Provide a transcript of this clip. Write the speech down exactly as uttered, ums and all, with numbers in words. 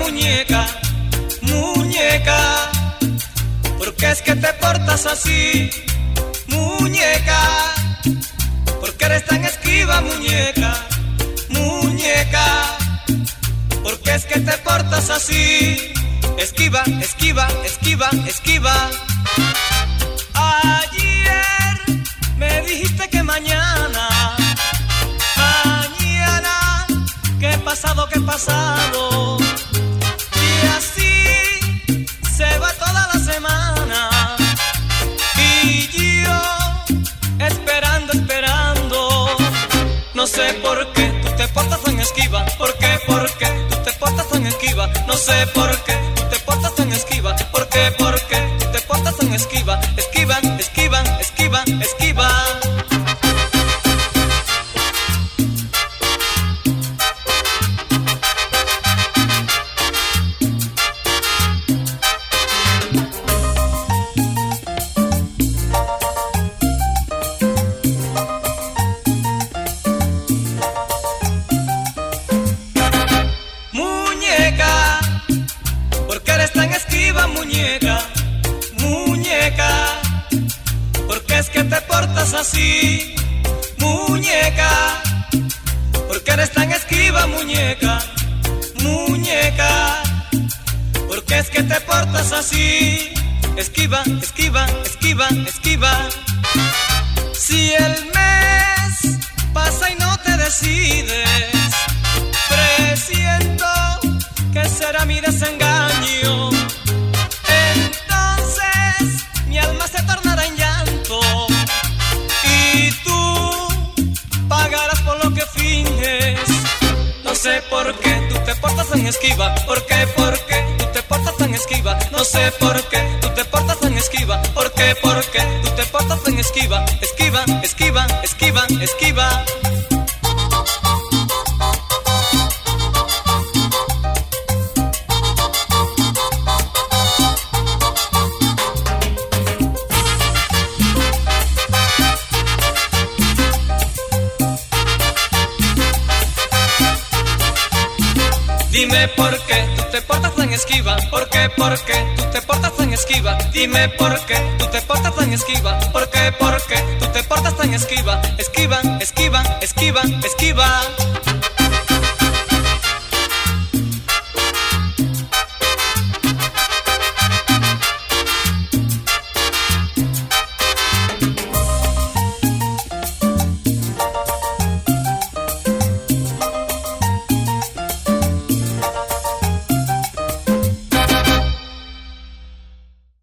muñeca, muñeca, ¿por qué es que te portas así, muñeca? ¿Por qué eres tan esquiva, muñeca, muñeca? ¿Por qué es que te portas así? Esquiva, esquiva, esquiva, esquiva. Ayer me dijiste que mañana, mañana, que pasado, que pasado. Y así se va toda la semana. Y yo esperando, esperando. No sé por qué tú te portas tan esquiva. ¿Por qué, por qué tú te portas tan esquiva? No sé por qué tú te portas tan esquiva. ¿Por qué, por qué tú te portas tan esquiva? Esquiva, esquiva, esquiva, esquiva. Muñeca, muñeca, ¿por qué es que te portas así, muñeca? ¿Por qué eres tan esquiva, muñeca, muñeca? ¿Por qué es que te portas así? Esquiva, esquiva, esquiva, esquiva. Si el mes pasa y no te decides, presiento que será mi desengaño. Mi alma se tornará en llanto y tú pagarás por lo que finges. No sé por qué tú te portas tan esquiva. ¿Por qué, por qué tú te portas tan esquiva? No sé por qué tú te portas tan esquiva. ¿Por qué, por qué tú te portas tan esquiva? Esquiva, esquiva, esquiva, esquiva. Dime por qué tú te portas tan esquiva. ¿Por qué, por qué tú te portas tan esquiva? Dime por qué tú te portas tan esquiva. ¿Por qué, por qué tú te portas tan esquiva? Esquiva, esquiva, esquiva, esquiva.